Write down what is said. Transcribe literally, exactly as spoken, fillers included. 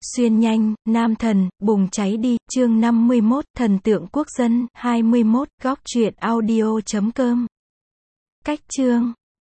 Xuyên nhanh, nam thần, bùng cháy đi, chương năm mươi mốt, thần tượng quốc dân, hai mươi mốt, góc truyện audio chấm com. Cách chương